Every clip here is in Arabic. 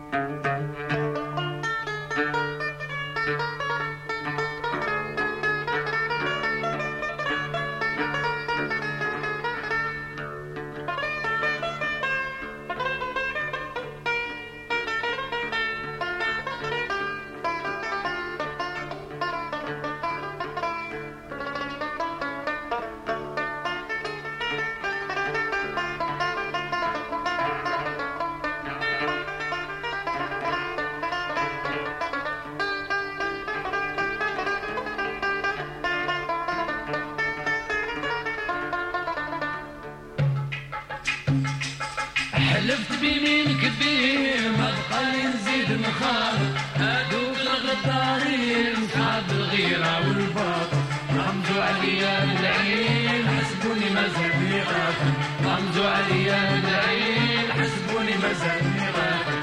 حلفت بيمين كبير ما بقى لي نزيد نخاف، هادوك الغدارين صحاب الغيرة والباطل رمزوا عليا بالعين حسبوني مازالني غافل، رمزوا عليا بالعين حسبوني مازالني غافل.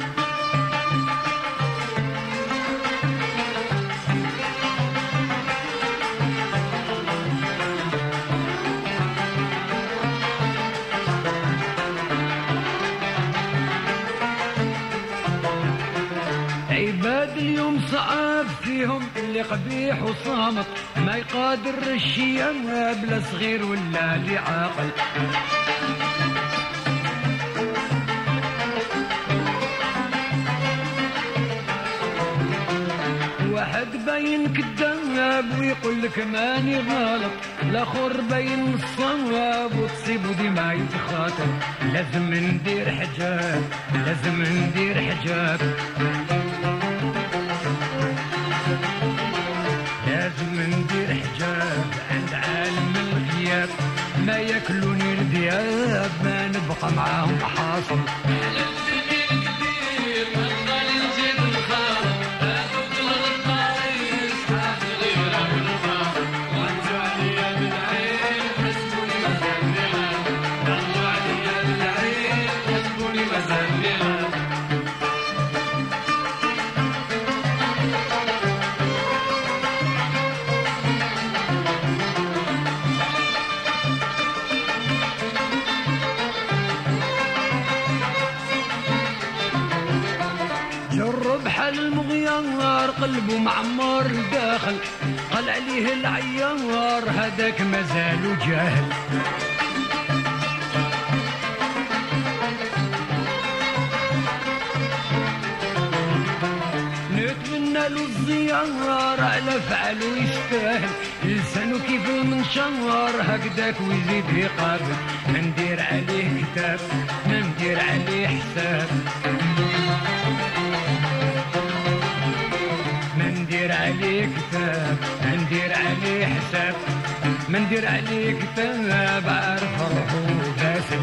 عباد اليوم صعب فيهم اللي قبيح وصامت، ما يقادر الشيام بلا صغير ولا لي عاقل. واحد باين كذاب ويقول لك ماني غلط، الاخر باين الصواب وتصيب وديما يتخاطر. لازم ندير حجاب، لازم ندير حجاب، لازم ندير حجاب عند عالم الغياب. ما ياكلوني الذئاب ما نبقى معاهم حاصل. جرب حال المغيار قلبه معمر الداخل، قال عليه العيار هذاك مازالو جاهل. نتمنى له الزيار على فعله يستاهل، لسانه كيف المنشار هكذاك ويزيد يقابل. ندير عليه كتاب، ندير عليه حساب، ندير عليه كتاب، ندير عليه حساب، ندير عليه كتاب عارف روحه باسل.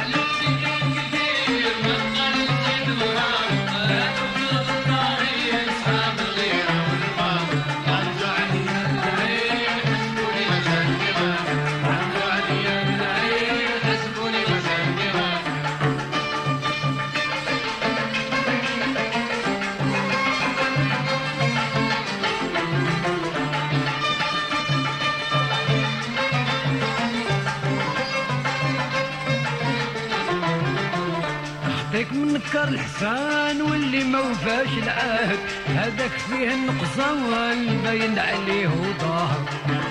هذاك منكر الحسان واللي ما وفاش العهد، هذاك فيه النقصان باين عليه ظاهر.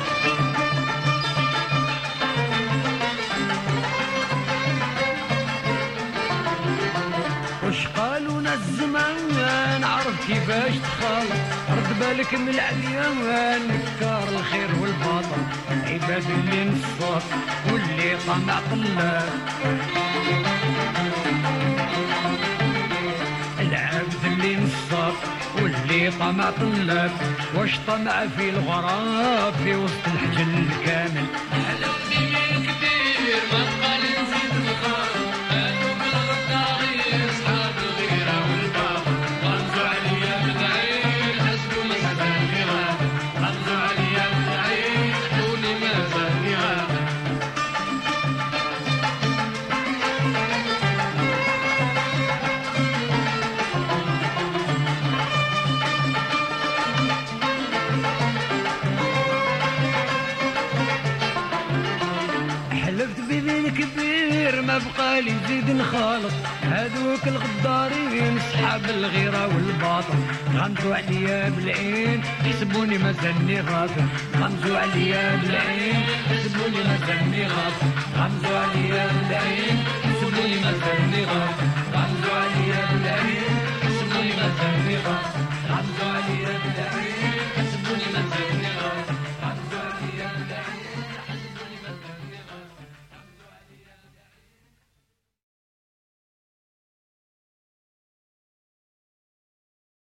وش قالونا الزمان عرف كيفاش تخالط، رد بالك من العليان نكار الخير والباطل. عباد اللي نصف واللي طمع طلاب، العبد اللي نصف واللي طمع طلاب. واش طمع في الغراب في وسط الحجل الكامل. حلفت بيمين كبير ما بقى لي نزيد نخاف، هادوك الغدارين صحاب الغيرة والباطل رمزوا عليا بالعين حسبوني مازالني غافل، رمزوا عليا بالعين حسبوني مازالني غافل. حلفت بذين كبير ما بقى لي نزيد نخالط، هذوك الغدارين صحاب الغيرة والباطل غمزوا عليا بالعين يحسبوني مازالني غافل غمزوا عليا بالعين يحسبوني مازالني غافل غمزوا عليا بالعين يحسبوني مازالني غافل